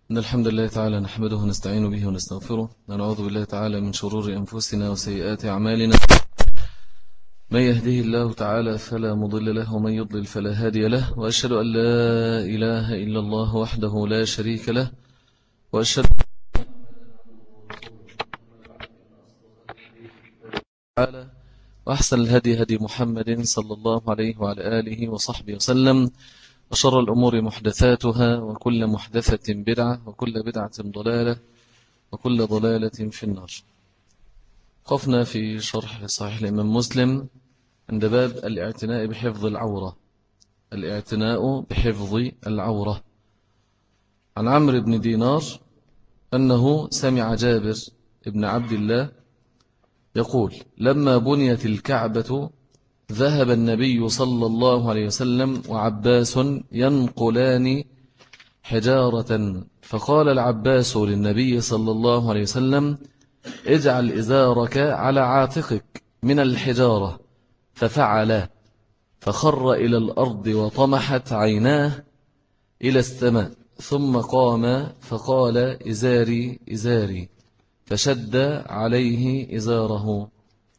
إن الحمد لله تعالى نحمده ونستعين به ونستغفره ونعوذ بالله تعالى من شرور أنفسنا وسيئات أعمالنا. من يهده الله تعالى فلا مضل له ومن يضلل فلا هادي له، وأشهد أن لا إله إلا الله وحده لا شريك له، وأشهد تعالى وأحسن الهدي هدي محمد صلى الله عليه وعلى آله وصحبه وسلم، وشر الأمور محدثاتها وكل محدثة بدعة وكل بدعة ضلالة وكل ضلالة في النار. قفنا في شرح صحيح الإمام مسلم عند باب الاعتناء بحفظ العورة. الاعتناء بحفظ العورة. عن عمرو بن دينار أنه سمع جابر بن عبد الله يقول: لما بنيت الكعبة ذهب النبي صلى الله عليه وسلم وعباس ينقلان حجارة، فقال العباس للنبي صلى الله عليه وسلم: اجعل إزارك على عاتقك من الحجارة، ففعل، فخر إلى الأرض وطمحت عيناه إلى السماء، ثم قام فقال: إزاري إزاري، فشد عليه إزاره.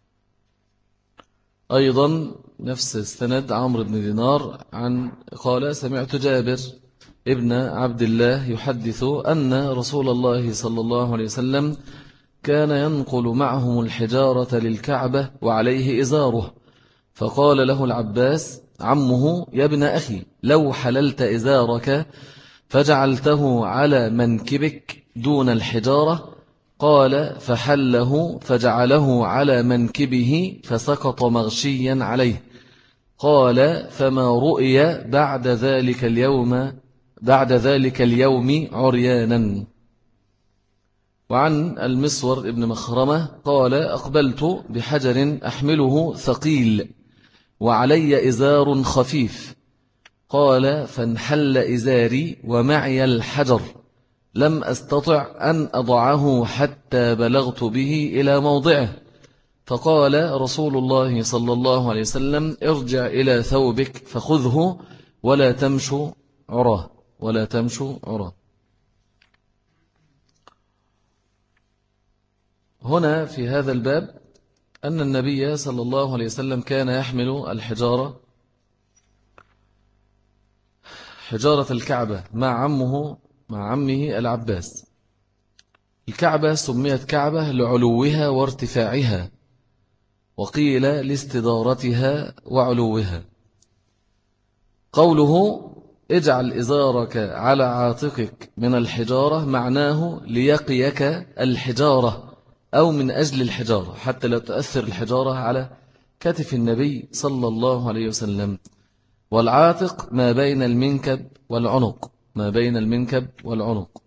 أيضا نفس السند عمرو بن دينار قال: سمعت جابر ابن عبد الله يحدث أن رسول الله صلى الله عليه وسلم كان ينقل معهم الحجارة للكعبة وعليه إزاره، فقال له العباس عمه: يا ابن أخي، لو حللت إزارك فجعلته على منكبك دون الحجارة. قال: فحله فجعله على منكبه فسقط مغشيا عليه. قال: فما رؤي بعد ذلك اليوم عريانا. وعن المسور ابن مخرمة قال: أقبلت بحجر أحمله ثقيل وعلي إزار خفيف. قال: فانحل إزاري ومعي الحجر، لم أستطع أن أضعه حتى بلغت به إلى موضعه. فقال رسول الله صلى الله عليه وسلم: ارجع إلى ثوبك فخذه ولا تمشوا عراه، ولا تمشوا عراه. هنا في هذا الباب أن النبي صلى الله عليه وسلم كان يحمل الحجارة، حجارة الكعبة مع عمه العباس. الكعبة سميت كعبة لعلوها وارتفاعها، وقيل لاستدارتها وعلوها. قوله: اجعل إزارك على عاتقك من الحجارة معناه ليقيك الحجارة أو من أجل الحجارة، حتى لا تؤثر الحجارة على كتف النبي صلى الله عليه وسلم. والعاتق ما بين المنكب والعنق، ما بين المنكب والعنق.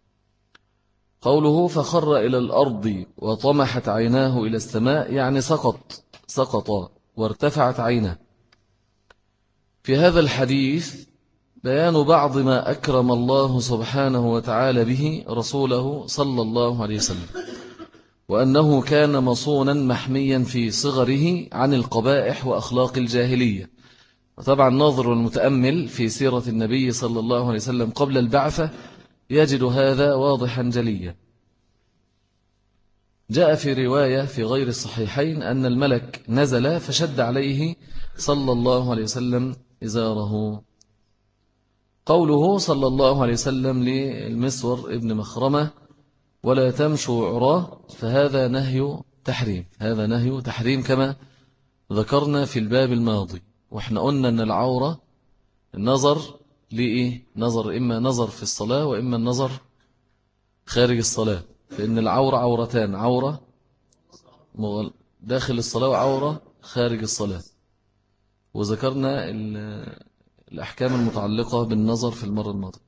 قوله: فخر إلى الأرض وطمحت عيناه إلى السماء، يعني سقط وارتفعت عينه. في هذا الحديث بيان بعض ما أكرم الله سبحانه وتعالى به رسوله صلى الله عليه وسلم، وأنه كان مصونا محميا في صغره عن القبائح وأخلاق الجاهلية. وطبعا ناظر المتأمل في سيرة النبي صلى الله عليه وسلم قبل البعثة يجد هذا واضحا جليا. جاء في رواية في غير الصحيحين أن الملك نزل فشد عليه صلى الله عليه وسلم إزاره. قوله صلى الله عليه وسلم للمسور ابن مخرمة: ولا تمشوا عراه، فهذا نهي تحريم، هذا نهي تحريم كما ذكرنا في الباب الماضي. وإحنا قلنا أن العورة النظر لإيه؟ نظر، إما نظر في الصلاة وإما النظر خارج الصلاة، لأن العورة عورتان: عورة داخل الصلاة وعورة خارج الصلاة. وذكرنا الأحكام المتعلقة بالنظر في المرة الماضية.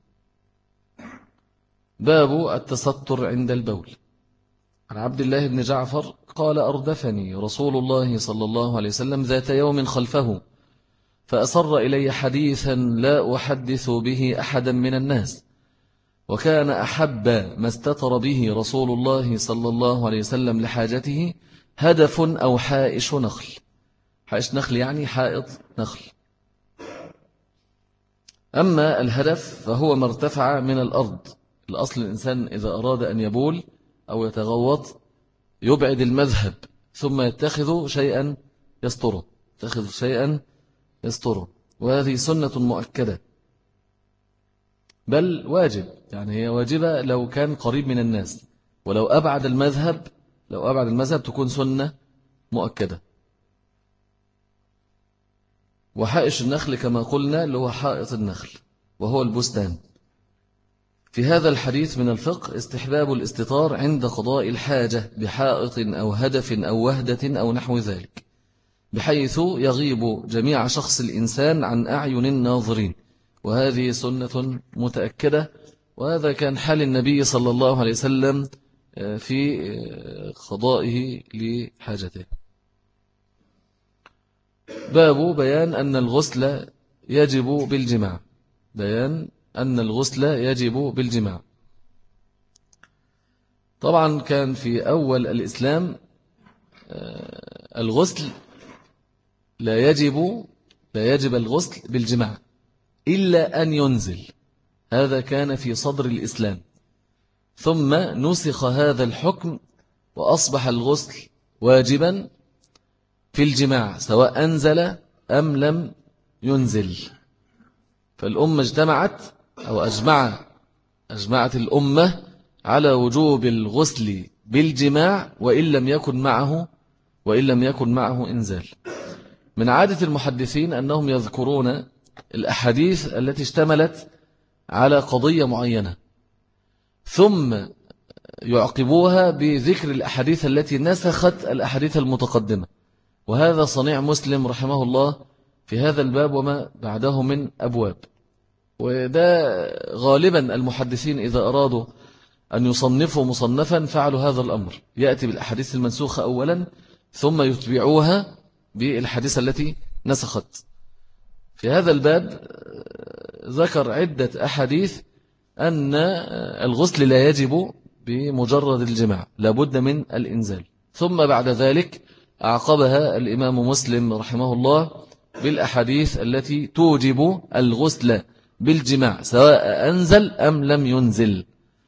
باب التستر عند البول. عن عبد الله بن جعفر قال: أردفني رسول الله صلى الله عليه وسلم ذات يوم خلفه، فأصر إلي حديثا لا أحدث به أحدا من الناس، وكان أحب ما استتر به رسول الله صلى الله عليه وسلم لحاجته هدف أو حائش نخل. حائش نخل يعني حائط نخل. أما الهدف فهو ما ارتفع من الأرض الأصل الإنسان إذا أراد أن يبول أو يتغوط يبعد المذهب ثم يتخذ شيئا يستره وهذه سنة مؤكدة بل واجب، يعني هي واجبة لو كان قريب من الناس، ولو أبعد المذهب تكون سنة مؤكدة. وحائش النخل كما قلنا اللي هو حائط النخل وهو البستان. في هذا الحديث من الفقه استحباب الاستطار عند قضاء الحاجة بحائط أو هدف أو وهدة أو نحو ذلك، بحيث يغيب جميع شخص الإنسان عن أعين الناظرين، وهذه سنة متأكدة، وهذا كان حال النبي صلى الله عليه وسلم في قضائه لحاجته. باب بيان أن الغسل يجب بالجماع. طبعا كان في أول الإسلام الغسل لا يجب الغسل بالجماع إلا أن ينزل، هذا كان في صدر الإسلام، ثم نسخ هذا الحكم وأصبح الغسل واجبا في الجماع سواء أنزل أم لم ينزل. فالأمة أجمعت الأمة على وجوب الغسل بالجماع وإن لم يكن معه إنزال. من عادة المحدثين أنهم يذكرون الأحاديث التي اشتملت على قضية معينة ثم يعقبوها بذكر الأحاديث التي نسخت الأحاديث المتقدمة، وهذا صنيع مسلم رحمه الله في هذا الباب وما بعده من أبواب. وده غالبا المحدثين إذا أرادوا أن يصنفوا مصنفا فعلوا هذا الأمر، يأتي بالأحاديث المنسوخة أولا ثم يتبعوها بالحديث التي نسخت. في هذا الباب ذكر عدة أحاديث أن الغسل لا يجب بمجرد الجماع، لابد من الإنزال. ثم بعد ذلك أعقبها الإمام مسلم رحمه الله بالأحاديث التي توجب الغسل بالجماع سواء أنزل أم لم ينزل.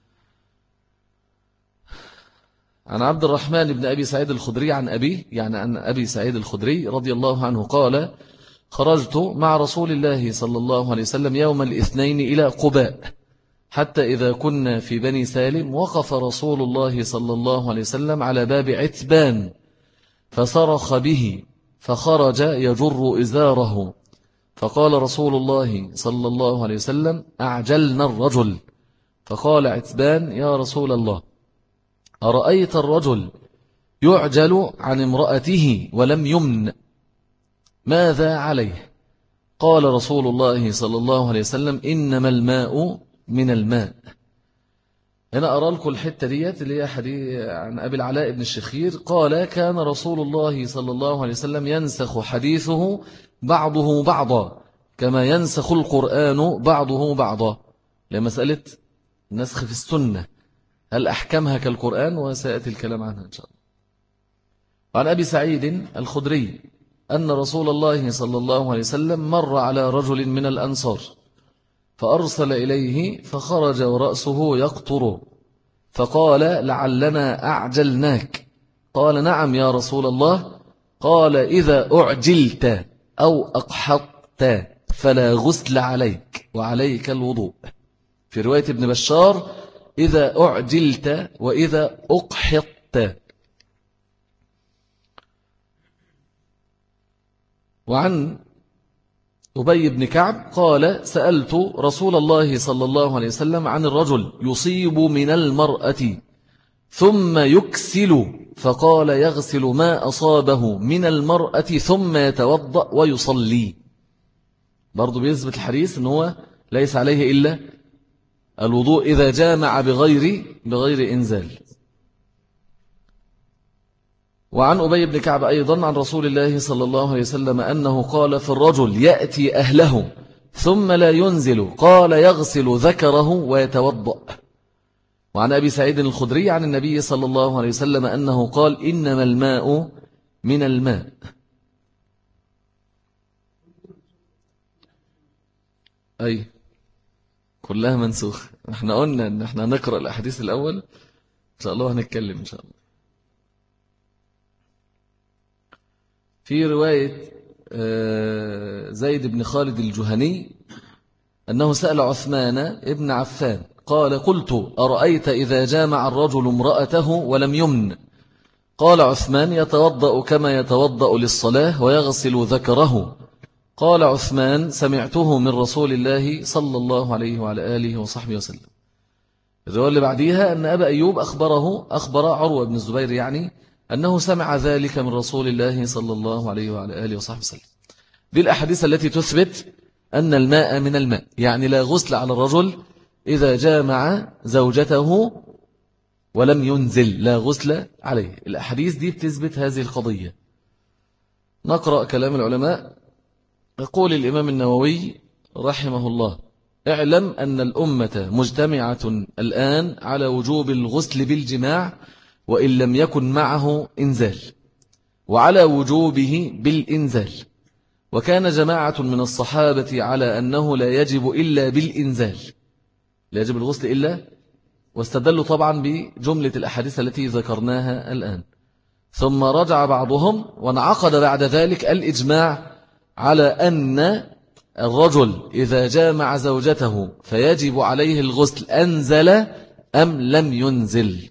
عن عبد الرحمن بن أبي سعيد الخدري عن أبي سعيد الخدري رضي الله عنه قال: خرجت مع رسول الله صلى الله عليه وسلم يوم الاثنين إلى قباء، حتى إذا كنا في بني سالم وقف رسول الله صلى الله عليه وسلم على باب عتبان فصرخ به، فخرج يجر إزاره، فقال رسول الله صلى الله عليه وسلم: أعجلنا الرجل. فقال عتبان: يا رسول الله، أرأيت الرجل يعجل عن امرأته ولم يمن، ماذا عليه؟ قال رسول الله صلى الله عليه وسلم: إنما الماء من الماء. هنا أرى لكم الحتة ديت اللي هي حديث عن أبي العلاء بن الشخير قال: كان رسول الله صلى الله عليه وسلم ينسخ حديثه بعضه بعضا كما ينسخ القرآن بعضه بعضا، لمسألة نسخ في السنة هل أحكمها كالقرآن، وسيأتي الكلام عنها إن شاء الله. وعن أبي سعيد الخدري أن رسول الله صلى الله عليه وسلم مر على رجل من الأنصار فأرسل إليه فخرج ورأسه يقطر، فقال: لعلنا أعجلناك. قال: نعم يا رسول الله. قال: إذا أعجلت أو أقحطت فلا غسل عليك وعليك الوضوء. في رواية ابن بشار: إذا أعجلت وإذا أقحطت. وعن أبي بن كعب قال: سألت رسول الله صلى الله عليه وسلم عن الرجل يصيب من المرأة ثم يكسل، فقال: يغسل ما أصابه من المرأة ثم يتوضأ ويصلي. برضو بيثبت الحديث أنه ليس عليه إلا الوضوء إذا جامع بغير إنزال. وعن أبي بن كعب أيضا عن رسول الله صلى الله عليه وسلم أنه قال في الرجل يأتي أهله ثم لا ينزل، قال: يغسل ذكره ويتوضأ. وعن أبي سعيد الخدري عن النبي صلى الله عليه وسلم أنه قال: إنما الماء من الماء. كلها منسوخ. احنا قلنا ان احنا نقرأ الأحاديث الأول إن شاء الله هنتكلم إن شاء الله. في رواية زيد بن خالد الجهني أنه سأل عثمان ابن عفان قال قلت أرأيت إذا جامع الرجل امرأته ولم يمن؟ قال عثمان يتوضأ كما يتوضأ للصلاة ويغسل ذكره. قال عثمان سمعته من رسول الله صلى الله عليه وعلى آله وصحبه وسلم. الرواية اللي بعديها أن أبا أيوب أخبر عروة بن الزبير يعني أنه سمع ذلك من رسول الله صلى الله عليه وعلى آله وصحبه وسلم. دي الأحاديث التي تثبت أن الماء من الماء، يعني لا غسل على الرجل إذا جامع زوجته ولم ينزل، لا غسل عليه. الأحاديث دي بتثبت هذه القضية. نقرأ كلام العلماء. يقول الإمام النووي رحمه الله اعلم أن الأمة مجتمعة الآن على وجوب الغسل بالجماع وإن لم يكن معه إنزال، وعلى وجوبه بالإنزال. وكان جماعة من الصحابة على أنه لا يجب إلا بالإنزال، لا يجب الغسل إلا، واستدلوا طبعا بجملة الأحاديث التي ذكرناها الآن. ثم رجع بعضهم وانعقد بعد ذلك الإجماع على أن الرجل إذا جامع زوجته فيجب عليه الغسل أنزل أم لم ينزل.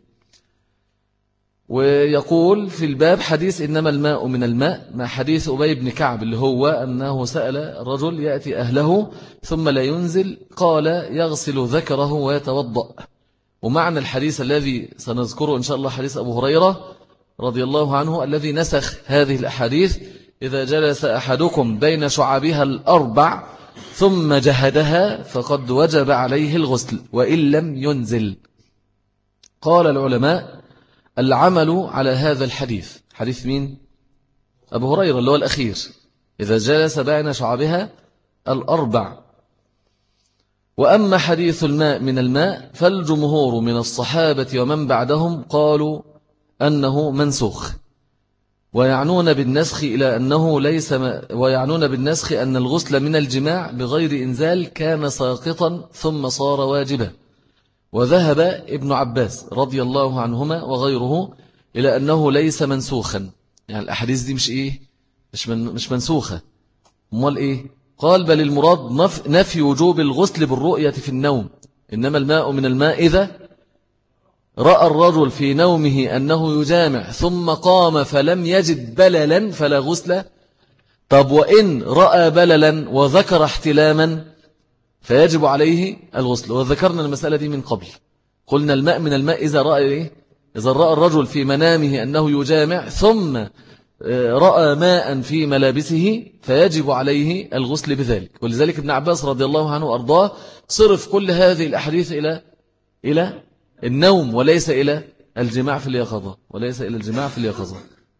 ويقول في الباب حديث إنما الماء من الماء، مع حديث أبي بن كعب اللي هو أنه سأل الرجل يأتي أهله ثم لا ينزل، قال يغسل ذكره ويتوضأ. ومعنى الحديث الذي سنذكره إن شاء الله حديث أبو هريرة رضي الله عنه الذي نسخ هذه الأحاديث: إذا جلس أحدكم بين شعابها الأربع ثم جهدها فقد وجب عليه الغسل وإن لم ينزل. قال العلماء العمل على هذا الحديث، حديث مين؟ أبو هريرة اللي هو الأخير، إذا جلس بين شعابها الأربع. وأما حديث الماء من الماء فالجمهور من الصحابة ومن بعدهم قالوا أنه منسوخ، ويعنون بالنسخ إلى أنه ليس ويعنون بالنسخ أن الغسل من الجماع بغير إنزال كان ساقطا ثم صار واجبا. وذهب ابن عباس رضي الله عنهما وغيره إلى أنه ليس منسوخا، يعني الأحاديث دي مش منسوخة. امال إيه؟ قال بل المراد نفي وجوب الغسل بالرؤية في النوم، إنما الماء من الماء إذا رأى الرجل في نومه أنه يجامع ثم قام فلم يجد بللا فلا غسل. طب وإن رأى بللا وذكر احتلاما فيجب عليه الغسل. وذكرنا المسألة دي من قبل، قلنا الماء من الماء إذا رأى الرجل في منامه أنه يجامع ثم رأى ماء في ملابسه فيجب عليه الغسل بذلك. ولذلك ابن عباس رضي الله عنه وأرضاه صرف كل هذه الأحاديث إلى النوم وليس إلى الجماع في اليقظة، وليس إلى الجماع في اليقظة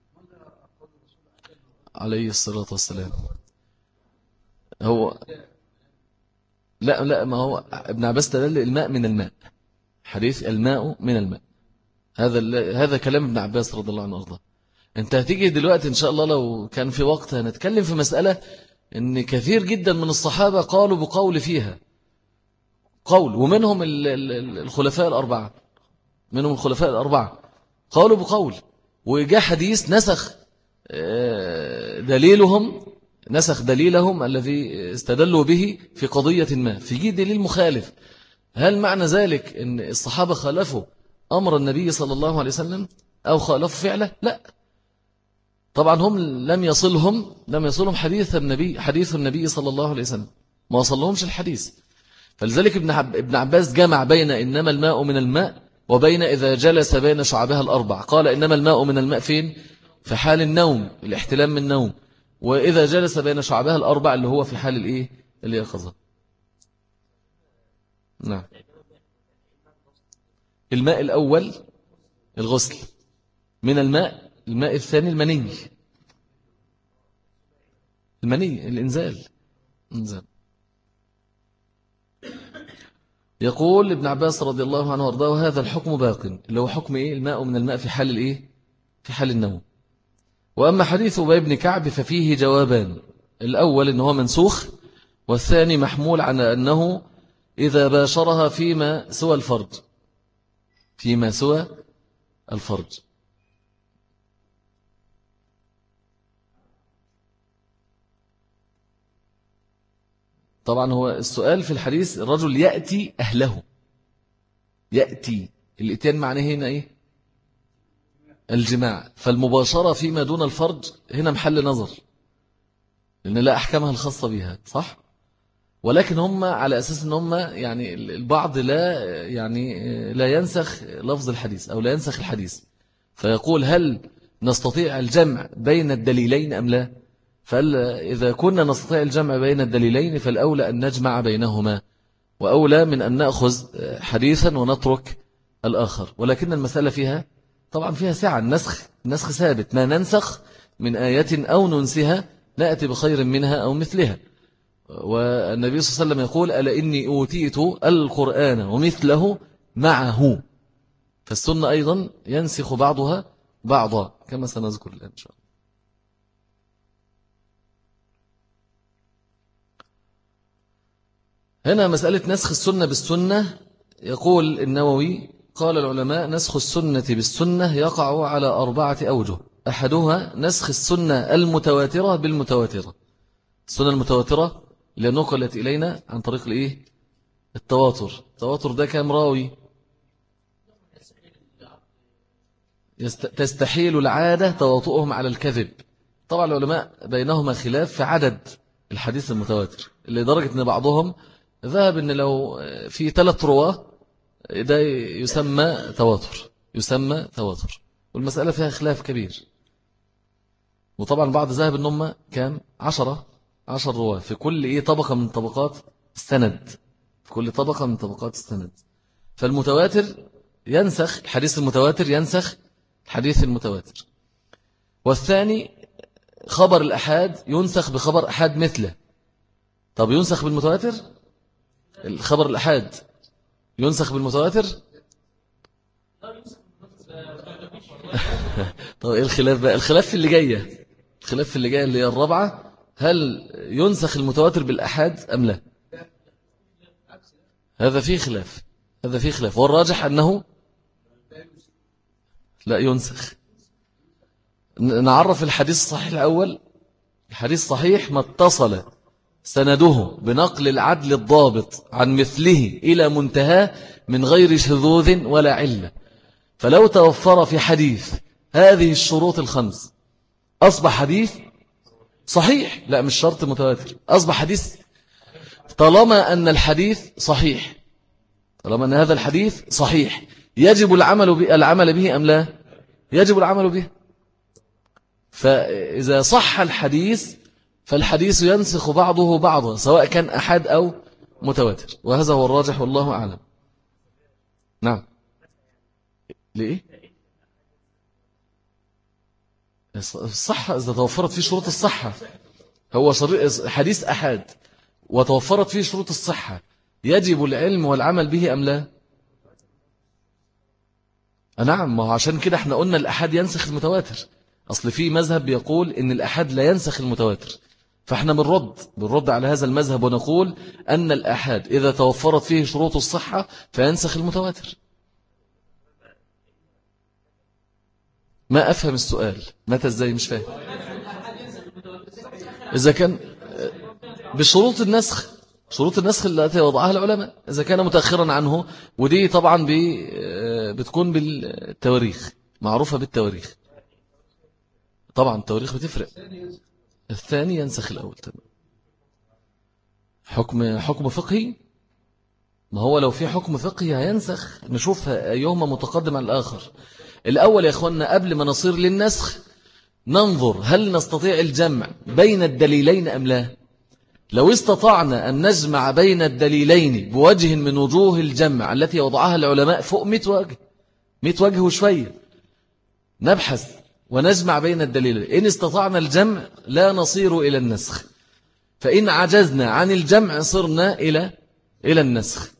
عليه الصلاة والسلام. هو لا ما هو ابن عباس دل الماء من الماء، حديث الماء من الماء، هذا كلام ابن عباس رضي الله عنه وارضاه. انت هتيجي دلوقتي ان شاء الله لو كان في وقت هنتكلم في مسألة ان كثير جدا من الصحابة قالوا بقول فيها قول، ومنهم الخلفاء الأربعة، منهم الخلفاء الأربعة قالوا بقول، وجاء حديث نسخ دليلهم الذي استدلوا به في قضية ما، في دليل مخالف. هل معنى ذلك ان الصحابة خالفوا أمر النبي صلى الله عليه وسلم أو خالفوا فعله؟ لا طبعا، هم لم يصلهم حديث النبي صلى الله عليه وسلم، ما وصلهمش الحديث. فلذلك ابن عباس جمع بين إنما الماء من الماء وبين إذا جلس بين شعبها الأربع. قال إنما الماء من الماء فين؟ في حال النوم، الاحتلام من النوم، وإذا جلس بين شعبها الأربع اللي هو في حال اليقظة. نعم. الماء الأول الغسل، من الماء الثاني المني الإنزال. يقول ابن عباس رضي الله عنه وارضاه وهذا الحكم باق، اللي هو حكم الماء من الماء في حال في حال النوم. وأما حديث أبي بن كعب ففيه جوابان: الأول إنه هو منسوخ، والثاني محمول على أنه إذا باشرها فيما سوى الفرج، فيما سوى الفرج. طبعا هو السؤال في الحديث الرجل يأتي أهله، يأتي الاتيان معناه هنا إيه؟ الجماع. فالمباشرة فيما دون الفرج هنا محل نظر، لأن لا أحكامها الخاصة بها، صح؟ ولكن هم على أساس أن هم يعني البعض لا يعني لا ينسخ لفظ الحديث أو لا ينسخ الحديث، فيقول هل نستطيع الجمع بين الدليلين أم لا؟ فإذا كنا نستطيع الجمع بين الدليلين فالأولى أن نجمع بينهما، وأولى من أن نأخذ حديثا ونترك الآخر. ولكن المسألة فيها طبعا فيها سعة، النسخ ثابت، ما ننسخ من آية أو ننسها نأتي بخير منها أو مثلها. والنبي صلى الله عليه وسلم يقول ألا إني أوتيت القرآن ومثله معه. فالسنة أيضا ينسخ بعضها بعضا كما سنذكر الآن إن شاء الله. هنا مسألة نسخ السنة بالسنة، يقول النووي قال العلماء نسخ السنة بالسنة يقع على 4 أوجه. أحدها نسخ السنة المتواترة بالمتواترة. السنة المتواترة اللي نقلت إلينا عن طريق الإيه؟ التواتر ده كام راوي؟ تستحيل العادة تواطؤهم على الكذب. طبعا العلماء بينهما خلاف في عدد الحديث المتواتر، اللي درجة أن بعضهم ذهب أن لو في 3 رواه ده يسمى تواتر، والمسألة فيها خلاف كبير. وطبعا بعض ذهب أنهم كام 10 رواه في كل طبقة من طبقات السند، في كل طبقة من طبقات السند. فالمتواتر ينسخ الحديث المتواتر، ينسخ الحديث المتواتر. والثاني خبر الأحاد ينسخ بخبر أحاد مثله. طب ينسخ بالمتواتر؟ الخبر الأحاد ينسخ بالمتواتر؟ طب إيه الخلاف بقى؟ الخلاف في اللي جاية، اللي هي الرابعة، هل ينسخ المتواتر بالأحاد أم لا؟ هذا فيه خلاف، والراجح أنه لا ينسخ. نعرف الحديث الصحيح الأول. الحديث صحيح ما اتصل سنده بنقل العدل الضابط عن مثله إلى منتهى من غير شذوذ ولا علة. فلو توفر في حديث هذه الشروط ال5 أصبح حديث صحيح، لا مش شرط متواتر، أصبح حديث. طالما أن الحديث صحيح، طالما أن هذا الحديث صحيح، يجب العمل به أم لا؟ يجب العمل به. فإذا صح الحديث فالحديث ينسخ بعضه بعضا سواء كان أحد أو متواتر، وهذا هو الراجح والله أعلم. نعم. ليه؟ الصحة إذا توفرت فيه شروط الصحة، هو حديث أحد وتوفرت فيه شروط الصحة، يجب العلم والعمل به أم لا؟ نعم، ما هو عشان كده احنا قلنا الأحد ينسخ المتواتر. أصل في مذهب بيقول إن الأحد لا ينسخ المتواتر، فاحنا بنرد على هذا المذهب ونقول أن الأحد إذا توفرت فيه شروط الصحة فينسخ المتواتر. ما أفهم السؤال، متى ازاي؟ مش فاهم. إذا كان بشروط النسخ، شروط النسخ التي وضعها العلماء، إذا كان متأخرا عنه، ودي طبعا بتكون بالتواريخ، معروفة بالتواريخ. طبعا التواريخ بتفرق. الثاني ينسخ الأول. حكم فقهي، ما هو لو في حكم فقهي هينسخ، نشوف أيهما متقدم عن الآخر. الأول يا أخوانا قبل ما نصير للنسخ ننظر هل نستطيع الجمع بين الدليلين أم لا. لو استطعنا أن نجمع بين الدليلين بوجه من وجوه الجمع التي وضعها العلماء فوق 100 وجه، 100 وجه وشوية، نبحث ونجمع بين الدليلين. إن استطعنا الجمع لا نصير إلى النسخ، فإن عجزنا عن الجمع صرنا إلى النسخ.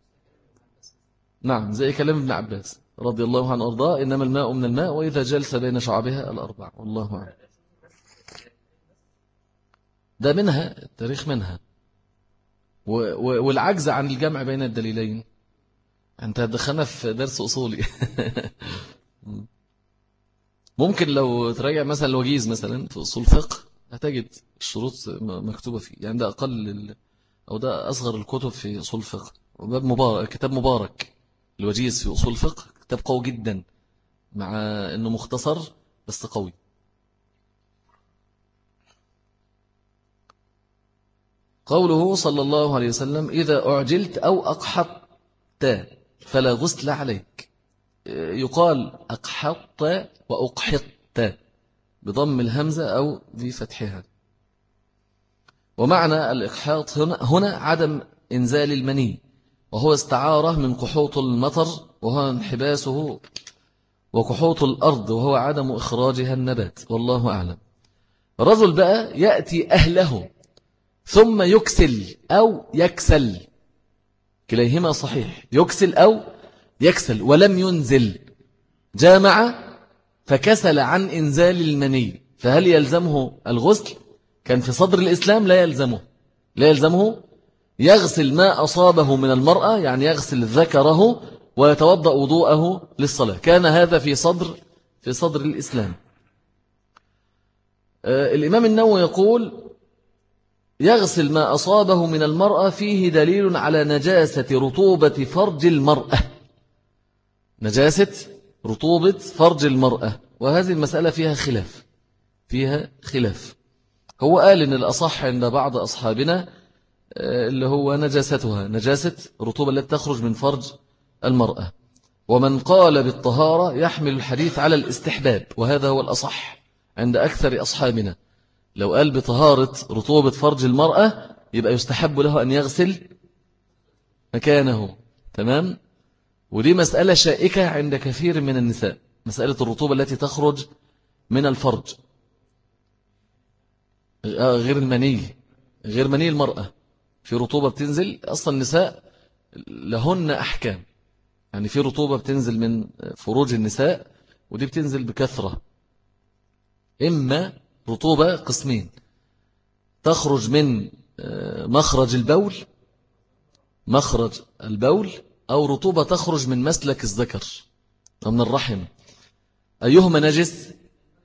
نعم، زي كلام ابن عباس رضي الله عنه وارضاه، إنما الماء من الماء وإذا جلس بين شعبها الأربع، والله أعلم. ده منها التاريخ منها. والعجز عن الجمع بين الدليلين. أنت دخلنا في درس أصولي. ممكن لو تراجع مثلا الوجيز مثلا في أصول فقه هتجد الشروط مكتوبة فيه، يعني ده أقل أو ده أصغر الكتب في أصول فقه، وباب مبارك، كتاب مبارك الوجيز في أصول فقه، كتاب قوي جدا مع أنه مختصر بس قوي. قوله صلى الله عليه وسلم إذا أعجلت أو أقحطت فلا غسل عليك. يقال أقحطت وأقحطت بضم الهمزة أو بفتحها. ومعنى الإقحاط هنا عدم إنزال المني، وهو استعارة من قحوط المطر وهو انحباسه، وقحوط الأرض وهو عدم إخراجها النبات، والله أعلم. الرجل بقى يأتي أهله ثم يكسل أو يكسل، كليهما صحيح، يكسل أو يكسل ولم ينزل، جامع فكسل عن إنزال المني، فهل يلزمه الغسل؟ كان في صدر الإسلام لا يلزمه يغسل ما أصابه من المرأة، يعني يغسل ذكره ويتوضأ وضوءه للصلاة، كان هذا في صدر الإسلام. الإمام النووي يقول يغسل ما أصابه من المرأة فيه دليل على نجاسة رطوبة فرج المرأة، نجاسة رطوبة فرج المرأة، وهذه المسألة فيها خلاف. هو قال إن الأصح عند بعض أصحابنا اللي هو نجاسة رطوبة التي تخرج من فرج المرأة، ومن قال بالطهارة يحمل الحديث على الاستحباب، وهذا هو الأصح عند أكثر أصحابنا. لو قال بطهارة رطوبة فرج المرأة يبقى يستحب له أن يغسل مكانه، تمام؟ ودي مسألة شائكة عند كثير من النساء، مسألة الرطوبة التي تخرج من الفرج، غير مني المرأة، في رطوبة بتنزل. أصلا النساء لهن أحكام، يعني في رطوبة بتنزل من فروج النساء ودي بتنزل بكثرة. إما رطوبة قسمين، تخرج من مخرج البول، أو رطوبة تخرج من مسلك الذكر ومن الرحم. أيهما نجس؟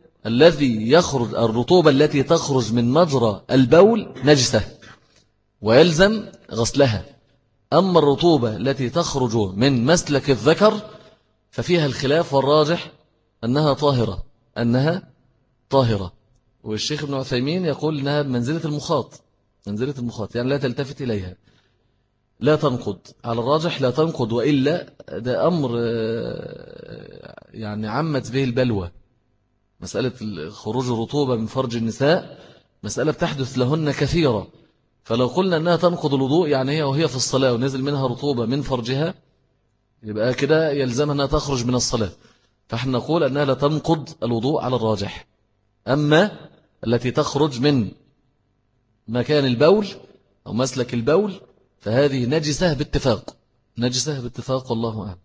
الرطوبة التي تخرج من مجرى البول نجسة ويلزم غسلها. أما الرطوبة التي تخرج من مسلك الذكر ففيها الخلاف، والراجح أنها طاهرة. والشيخ ابن عثيمين يقول أنها بمنزلة المخاط، يعني لا تلتفت إليها، لا تنقض، على الراجح لا تنقض، وإلا ده أمر يعني عمت به البلوى. مسألة خروج الرطوبة من فرج النساء مسألة بتحدث لهن كثيرة، فلو قلنا أنها تنقض الوضوء، يعني هي وهي في الصلاة ونزل منها رطوبة من فرجها، يبقى كده يلزمها أنها تخرج من الصلاة، فإحنا نقول أنها لا تنقض الوضوء على الراجح. أما التي تخرج من مكان البول أو مسلك البول فهذه نجسة باتفاق، والله أعلم.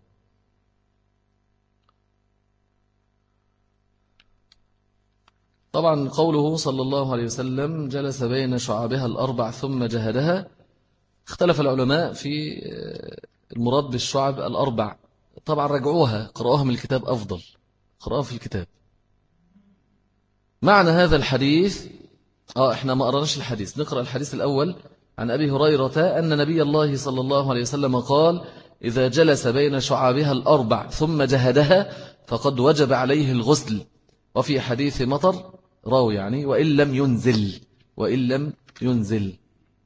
طبعا قوله صلى الله عليه وسلم جلس بين شعابها الأربع ثم جهدها، اختلف العلماء في المراد بالشعب الأربع. طبعا رجعوها، قرأوها من الكتاب أفضل، قرأوها في الكتاب. معنى هذا الحديث احنا ما قرأناش الحديث، نقرأ الحديث الأول. عن أبي هريرة أن نبي الله صلى الله عليه وسلم قال إذا جلس بين شعابها الأربع ثم جهدها فقد وجب عليه الغسل. وفي حديث مطر راوي يعني وإن لم ينزل.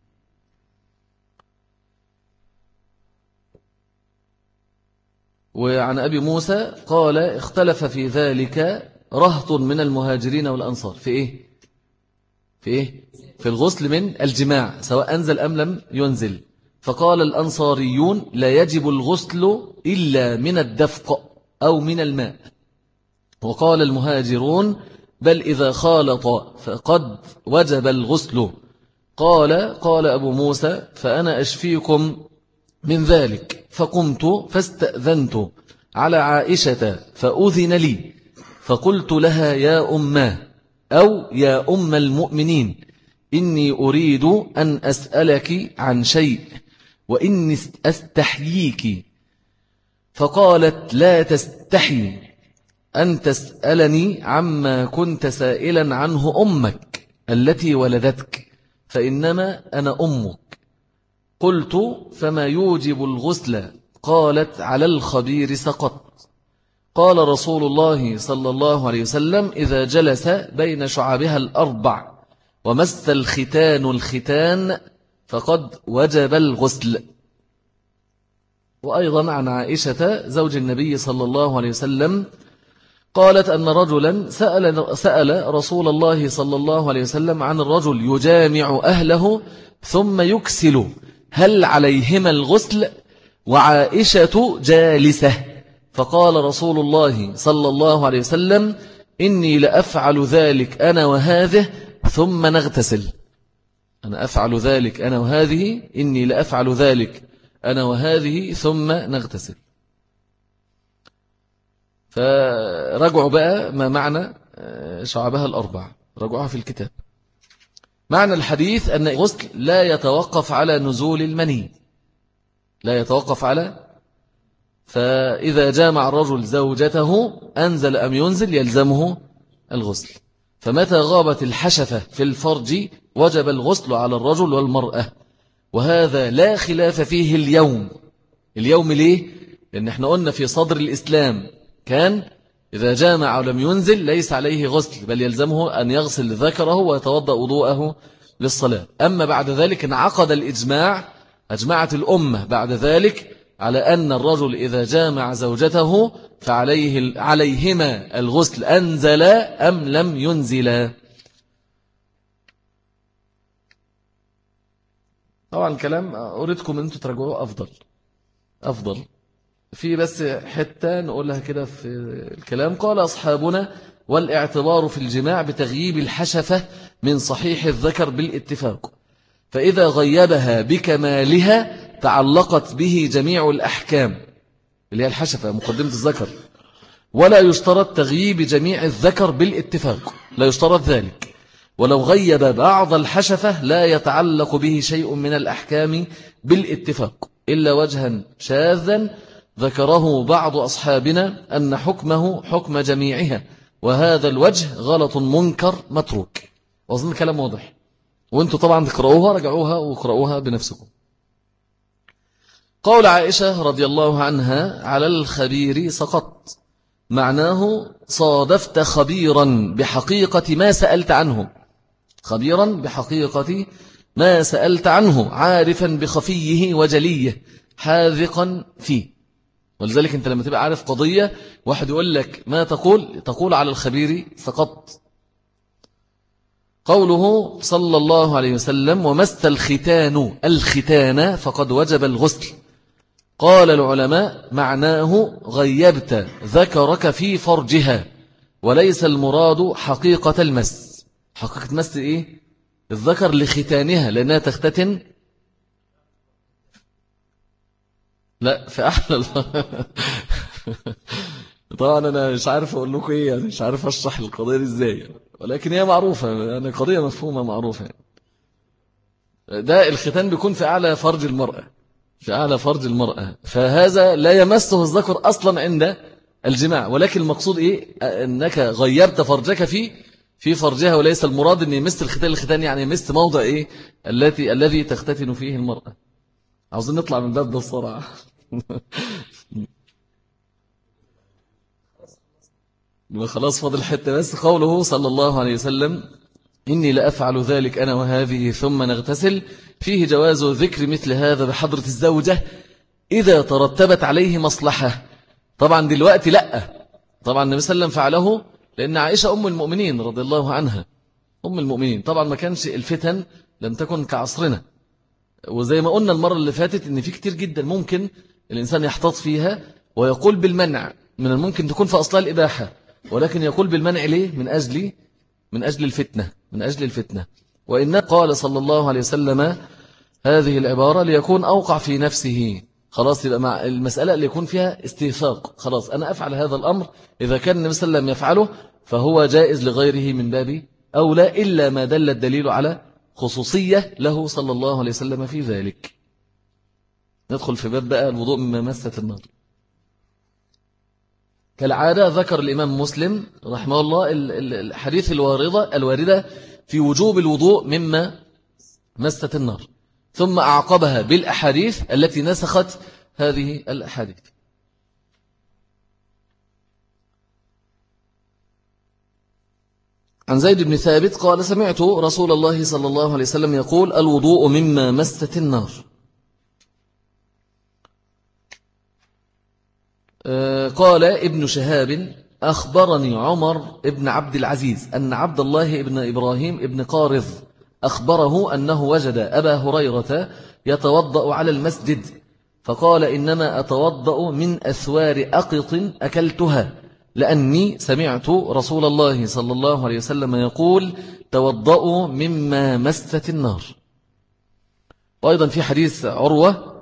وعن أبي موسى قال اختلف في ذلك رهط من المهاجرين والأنصار في إيه؟ في الغسل من الجماع سواء أنزل أم لم ينزل. فقال الأنصاريون لا يجب الغسل إلا من الدفق أو من الماء. وقال المهاجرون بل إذا خالط فقد وجب الغسل. قال أبو موسى فأنا أشفيكم من ذلك، فقمت فاستأذنت على عائشة فأذن لي، فقلت لها يا أماه أو يا أم المؤمنين إني أريد أن أسألك عن شيء وإني أستحييك. فقالت لا تستحي أن تسألني عما كنت سائلا عنه أمك التي ولدتك، فإنما أنا أمك. قلت فما يوجب الغسل؟ قالت على الخبير سقط. قال رسول الله صلى الله عليه وسلم إذا جلس بين شعبها الأربع ومس الختان الختان فقد وجب الغسل. وأيضا عن عائشة زوج النبي صلى الله عليه وسلم قالت أن رجلا سأل رسول الله صلى الله عليه وسلم عن الرجل يجامع أهله ثم يكسل هل عليهما الغسل وعائشة جالسة؟ فقال رسول الله صلى الله عليه وسلم إني لأفعل ذلك أنا وهذه ثم نغتسل. أنا أفعل ذلك أنا وهذه، إني لأفعل ذلك أنا وهذه ثم نغتسل. فرجعوا بقى ما معنى شعبها الأربع، رجعوها في الكتاب. معنى الحديث أن الغسل لا يتوقف على نزول المني، لا يتوقف على، فإذا جامع الرجل زوجته أنزل أم ينزل يلزمه الغسل. فمتى غابت الحشفة في الفرج وجب الغسل على الرجل والمرأة، وهذا لا خلاف فيه اليوم. اليوم ليه؟ لأن احنا قلنا في صدر الإسلام كان إذا جامع ولم ينزل ليس عليه غسل، بل يلزمه أن يغسل ذكره ويتوضأ وضوءه للصلاة. أما بعد ذلك انعقد الإجماع، أجمعت الأمة بعد ذلك على أن الرجل إذا جامع زوجته عليهما الغسل أنزل أم لم ينزل. طبعا الكلام أريدكم أن تراجعوه أفضل في بس حتى نقولها كده في الكلام. قال أصحابنا والاعتبار في الجماع بتغييب الحشفة من صحيح الذكر بالاتفاق، فإذا غيبها بكمالها تعلقت به جميع الأحكام اللي هي الحشفة مقدمة الذكر، ولا يشترط تغييب جميع الذكر بالاتفاق، لا يشترط ذلك. ولو غيب بعض الحشفة لا يتعلق به شيء من الأحكام بالاتفاق إلا وجها شاذا ذكره بعض أصحابنا أن حكمه حكم جميعها، وهذا الوجه غلط منكر متروك. وأظن الكلام واضح، وانتوا طبعا تقرأوها، رجعوها وقرأوها بنفسكم. قول عائشة رضي الله عنها على الخبير سقط، معناه صادفت خبيرا بحقيقة ما سألت عنه، خبيرا بحقيقة ما سألت عنه، عارفا بخفيه وجليه، حاذقا فيه. ولذلك انت لما تبقى عارف قضية واحد يقول لك ما تقول على الخبير سقط. قوله صلى الله عليه وسلم ومس الختان فقد وجب الغسل، قال العلماء معناه غيبت ذكرك في فرجها، وليس المراد حقيقة المس. حقيقة مس إيه؟ الذكر لختانها لأنها تختتن، لا في أحلى طبعا أنا مش عارف أقول لكم إيه، يعني مش عارف أشرح القضية إزاي، ولكن هي معروفة، يعني قضية مفهومة معروفة يعني. ده الختان بيكون في أعلى فرج المرأة، في أعلى فرج المرأة، فهذا لا يمسه الذكر أصلا عند الجماع، ولكن المقصود إيه؟ أنك غيرت فرجك في فرجها، وليس المراد أن يمس الختان يعني يمس موضع إيه الذي تختتن فيه المرأة. عاوزين نطلع من باب ده الصراحة. خلاص فاضل حتة بس. قوله صلى الله عليه وسلم إني لأفعل ذلك أنا وهذه ثم نغتسل، فيه جواز ذكر مثل هذا بحضرة الزوجة إذا ترتبت عليه مصلحة. طبعا دلوقتي لأ، طبعا النبي صلى الله عليه وسلم فعله لأن عائشة أم المؤمنين رضي الله عنها، أم المؤمنين. طبعا ما كانش الفتن لم تكن كعصرنا، وزي ما قلنا المرة اللي فاتت إن في كتير جدا ممكن الإنسان يحتاط فيها ويقول بالمنع، من الممكن تكون في أصلها الإباحة، ولكن يقول بالمنع ليه؟ من أجل الفتنة. وإنه قال صلى الله عليه وسلم هذه العبارة ليكون أوقع في نفسه، خلاص يبقى مع المسألة اللي يكون فيها استيثاق، خلاص أنا أفعل هذا الأمر، إذا كان النبي صلى الله عليه وسلم يفعله فهو جائز لغيره من باب أولى، إلا ما دل الدليل على خصوصية له صلى الله عليه وسلم في ذلك. ندخل في باب بقى الوضوء مما مست النار. كالعادة ذكر الإمام مسلم رحمه الله الحديث الواردة في وجوب الوضوء مما مست النار، ثم أعقبها بالأحاديث التي نسخت هذه الأحاديث. عن زيد بن ثابت قال سمعت رسول الله صلى الله عليه وسلم يقول الوضوء مما مست النار. قال ابن شهاب أخبرني عمر ابن عبد العزيز أن عبد الله ابن إبراهيم ابن قارض أخبره أنه وجد أبا هريرة يتوضأ على المسجد فقال إنما أتوضأ من أثوار أقط أكلتها لأني سمعت رسول الله صلى الله عليه وسلم يقول توضأوا مما مست النار. وأيضا في حديث عروة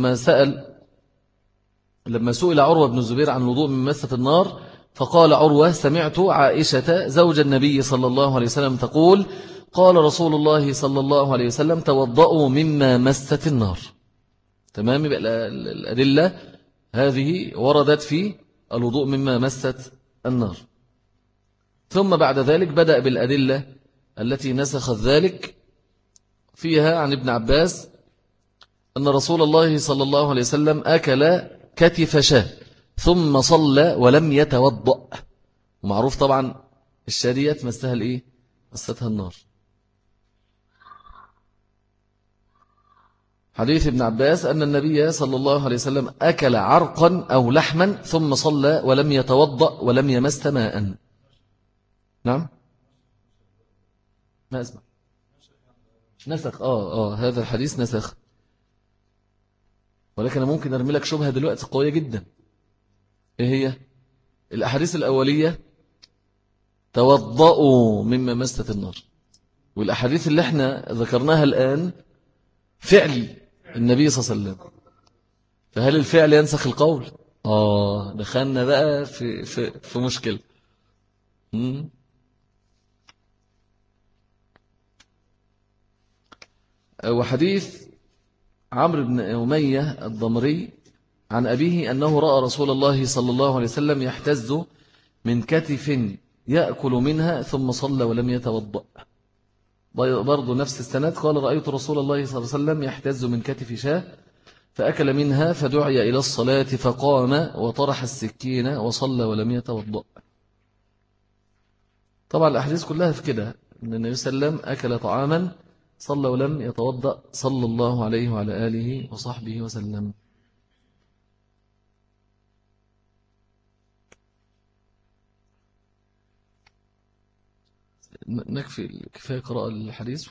لما سئل عروة بن الزبير عن الوضوء من مست النار فقال عروة سمعت عائشة زوج النبي صلى الله عليه وسلم تقول قال رسول الله صلى الله عليه وسلم توضأوا مما مست النار. تمام. الأدلة هذه وردت في الوضوء مما مست النار. ثم بعد ذلك بدأ بالأدلة التي نسخت ذلك، فيها عن ابن عباس أن رسول الله صلى الله عليه وسلم أكل كتف شاة ثم صلى ولم يتوضأ. ومعروف طبعا الشارية مستها الإيه؟ مستها النار. حديث ابن عباس أن النبي صلى الله عليه وسلم أكل عرقا أو لحما ثم صلى ولم يتوضأ ولم يمس ماء. نعم ما أسمع نسخ هذا الحديث نسخ. ولكن أنا ممكن أرمي لك شبهة دلوقتي قوية جدا. إيه هي؟ الأحاديث الأولية توضأوا مما مست النار، والأحاديث اللي احنا ذكرناها الآن فعل النبي صلى الله عليه وسلم. فهل الفعل ينسخ القول؟ دخلنا بقى في مشكلة. وحديث عمرو بن أمية الضمري عن أبيه أنه رأى رسول الله صلى الله عليه وسلم يحتز من كتف يأكل منها ثم صلى ولم يتوضأ. برضو نفس السند قال رأيت رسول الله صلى الله عليه وسلم يحتز من كتف شاة فأكل منها فدعي إلى الصلاة فقام وطرح السكين وصلى ولم يتوضأ. طبعا الأحاديث كلها في كده أن النبي صلى الله عليه وسلم أكل طعاما صلى ولم يتوضأ صلى الله عليه وعلى آله وصحبه وسلم. نكفي كفاية قراءة الحديث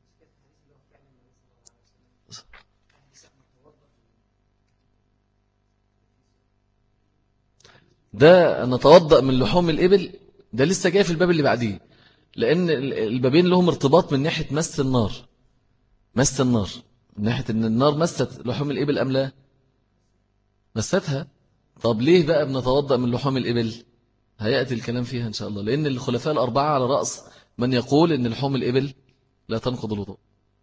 ده نتوضأ من لحوم الإبل، ده لسه جاي في الباب اللي بعديه، لأن البابين لهم ارتباط من ناحية مس النار. مس النار من ناحية أن النار مست لحوم الإبل أم لا؟ مستها. طب ليه بقى بنتوضأ من لحوم الإبل؟ هيأتي الكلام فيها إن شاء الله، لأن الخلفاء الأربعة على رأس من يقول أن لحوم الإبل لا تنقض الوضوء.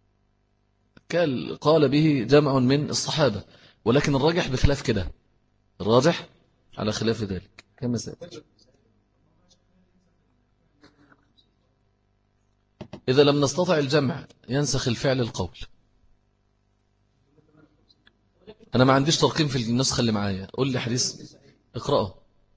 قال به جمع من الصحابة، ولكن الراجح بخلاف كده، الراجح على خلاف ذلك كما سأتي. إذا لم نستطع الجمع ينسخ الفعل القول. أنا ما عنديش ترقيم في النسخة اللي معايا، قول لي حديث اقرأه.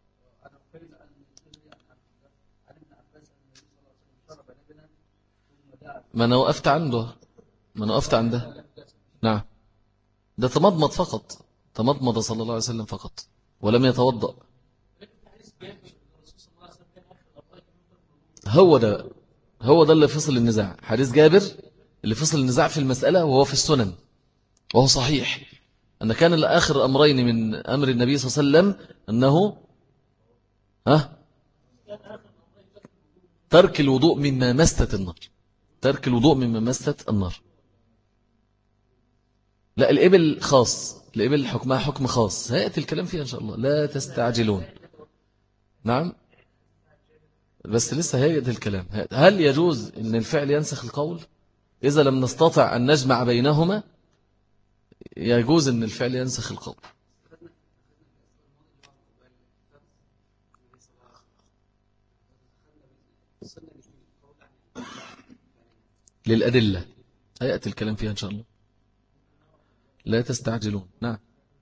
ما أنا وقفت عنده. نعم، ده تمضمض فقط، تمضمض صلى الله عليه وسلم فقط ولم يتوضأ. هو ده اللي فصل النزاع، حديث جابر اللي فصل النزاع في المسألة، وهو في السنن وهو صحيح أن كان آخر أمرين من أمر النبي صلى الله عليه وسلم أنه ترك الوضوء مما مست النار. ترك الوضوء مما مست النار. لا، الإبل خاص، الإبل حكمها حكم خاص، هيأتي الكلام فيها إن شاء الله، لا تستعجلون. نعم، بس لسه هيأتي الكلام. هل يجوز أن الفعل ينسخ القول؟ إذا لم نستطع أن نجمع بينهما يجوز أن الفعل ينسخ القول. للأدلة هيأتي الكلام فيها إن شاء الله. لا تستعجلون. نعم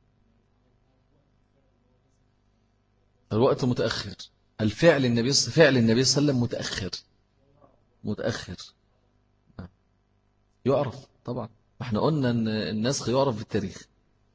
الوقت متأخر. فعل النبي صلى الله عليه وسلم متأخر. نعم. يعرف طبعا. احنا قلنا أن النسخ يعرف بالتاريخ.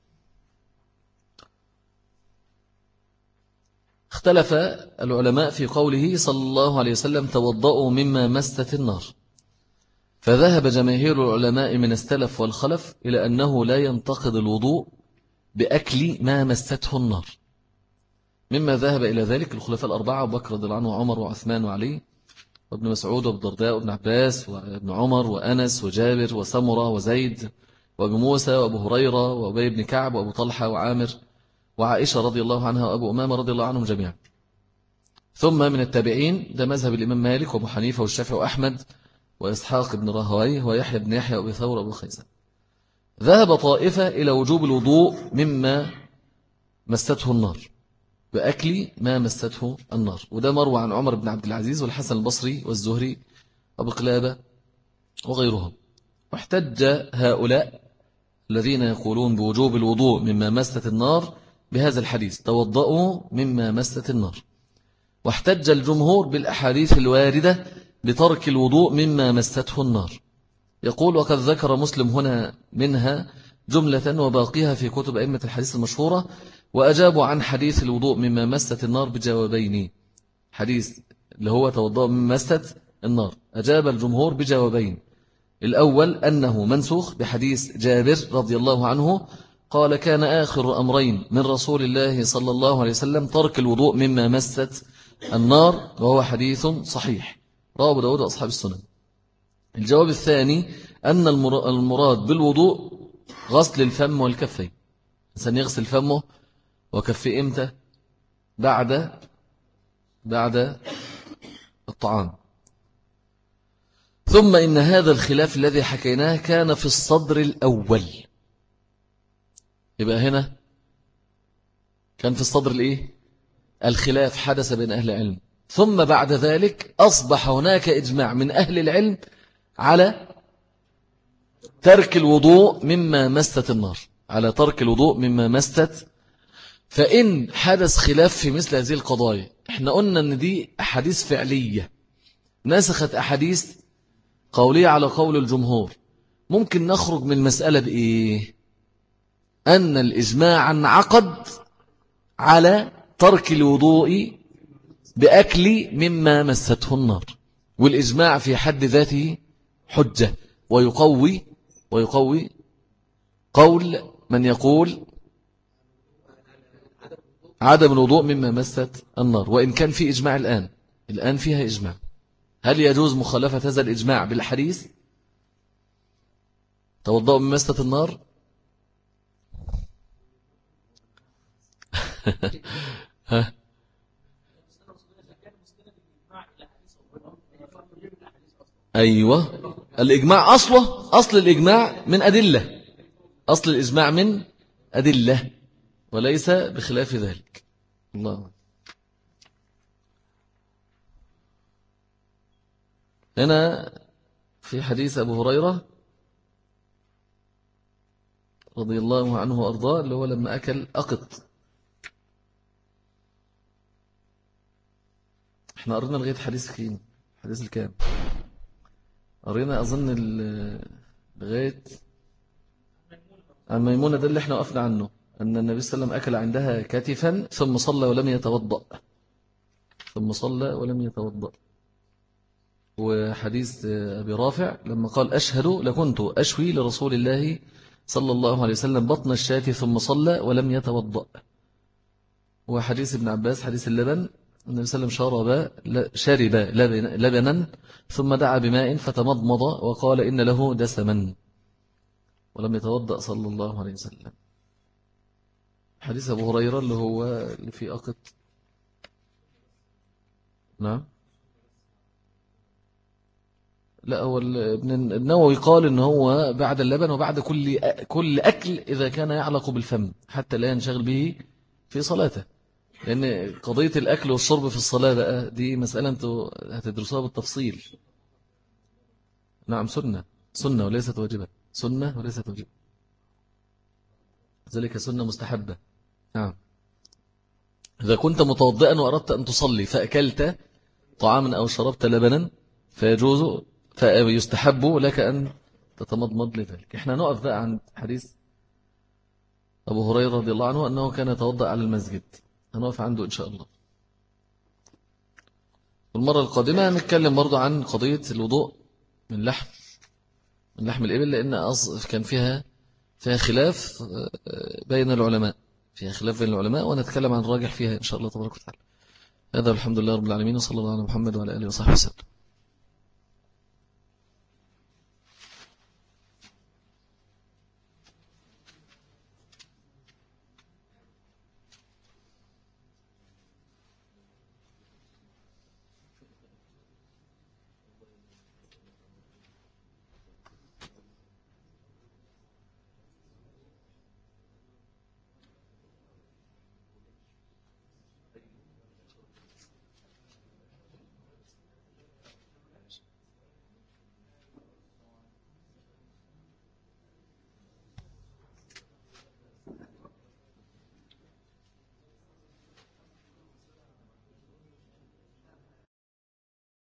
اختلف العلماء في قوله صلى الله عليه وسلم توضأوا مما مست النار، فذهب جماهير العلماء من السلف والخلف إلى أنه لا ينتقض الوضوء بأكل ما مسته النار، مما ذهب إلى ذلك الخلفاء الأربعة أبو بكر رضي الله عنه وعمر وعثمان وعلي وابن مسعود وابن الدرداء وابن عباس وابن عمر وأنس وجابر وسمرة وزيد وابو موسى وابو هريرة وابي بن كعب وابو طلحة وعامر وعائشة رضي الله عنها وأبو أمامة رضي الله عنهم جميعا. ثم من التابعين ده مذهب الإمام مالك وابو حنيفة والشافعي وأحمد وإسحاق بن راهويه ويحيى بن يحيى وأبي ثور وأبو خيزة. ذهب طائفة إلى وجوب الوضوء مما مسته النار بأكل ما مسته النار، وده مروى عن عمر بن عبد العزيز والحسن البصري والزهري وأبو قلابة وغيرهم. واحتج هؤلاء الذين يقولون بوجوب الوضوء مما مست النار بهذا الحديث توضأوا مما مست النار، واحتج الجمهور بالأحاديث الواردة بترك الوضوء مما مسته النار. يقول وقد ذكر مسلم هنا منها جملة وباقيها في كتب أئمة الحديث المشهورة، وأجابوا عن حديث الوضوء مما مست النار بجوابين. حديث اللي هو توضأ مما مست النار أجاب الجمهور بجوابين. الأول أنه منسوخ بحديث جابر رضي الله عنه قال كان آخر أمرين من رسول الله صلى الله عليه وسلم ترك الوضوء مما مست النار، وهو حديث صحيح رواه أبو داود وأصحاب السنن. الجواب الثاني أن المراد بالوضوء غسل الفم والكفين. الإنسان يغسل فمه وكفيه إمتى؟ بعد الطعام. ثم إن هذا الخلاف الذي حكيناه كان في الصدر الأول. يبقى هنا كان في الصدر الإيه؟ الخلاف حدث بين أهل العلم، ثم بعد ذلك أصبح هناك إجماع من أهل العلم على ترك الوضوء مما مست النار، على ترك الوضوء مما مست. فإن حدث خلاف في مثل هذه القضايا، احنا قلنا أن دي أحاديث فعلية نسخت أحاديث قولية على قول الجمهور، ممكن نخرج من المسألة بإيه؟ أن الإجماع انعقد على ترك الوضوء بأكل مما مسته النار، والإجماع في حد ذاته حجة ويقوي قول من يقول عدم الوضوء مما مست النار، وإن كان في إجماع الآن فيها إجماع. هل يجوز مخالفة هذا الإجماع بالحديث توضأوا مما مست النار؟ ها أيوة، الإجماع أصل الإجماع من أدلة، أصل الإجماع من أدلة وليس بخلاف ذلك. الله. هنا في حديث أبو هريرة رضي الله عنه وأرضاه اللي هو لما أكل أقط، احنا قرينا لغاية حديث كين، حديث الكام قرينا أظن لغاية عن ميمونة، ده اللي احنا وقفنا عنه، أن النبي صلى الله عليه وسلم أكل عندها كتفا ثم صلى ولم يتوضأ. وحديث أبي رافع لما قال أشهد لكنت أشوي لرسول الله صلى الله عليه وسلم بطن الشاة ثم صلى ولم يتوضأ. وحديث ابن عباس حديث اللبن النبي صلى الله عليه وسلم شرب لبنا ثم دعا بماء فتمضمض وقال إن له دسما ولم يتوضأ صلى الله عليه وسلم. حديث أبو هريرة اللي هو اللي فيه أقط. نعم لا، هو ابن النووي قال إن هو بعد اللبن وبعد كل أكل إذا كان يعلق بالفم حتى لا ينشغل به في صلاته. لأن قضية الأكل والشرب في الصلاة بقى دي مسألة أنتوا هتدرسوها بالتفصيل. نعم، سنة وليست واجبة، سنة وليست واجبة، ذلك سنة مستحبة. نعم. إذا كنت متوضئا وأردت أن تصلي فأكلت طعاما أو شربت لبنا فيجوز فيستحب لك أن تتمضمض لذلك. احنا نقف بقى عند حديث أبو هريرة رضي الله عنه أنه كان يتوضأ على المسجد، هنقف عنده إن شاء الله. والمرة القادمة نتكلم برضو عن قضية الوضوء من لحم الإبل، لأن كان فيها خلاف بين العلماء، ونتكلم عن الراجح فيها إن شاء الله تبارك وتعالى. هذا الحمد لله رب العالمين، وصلى الله على محمد وعلى آله وصحبه وسلم.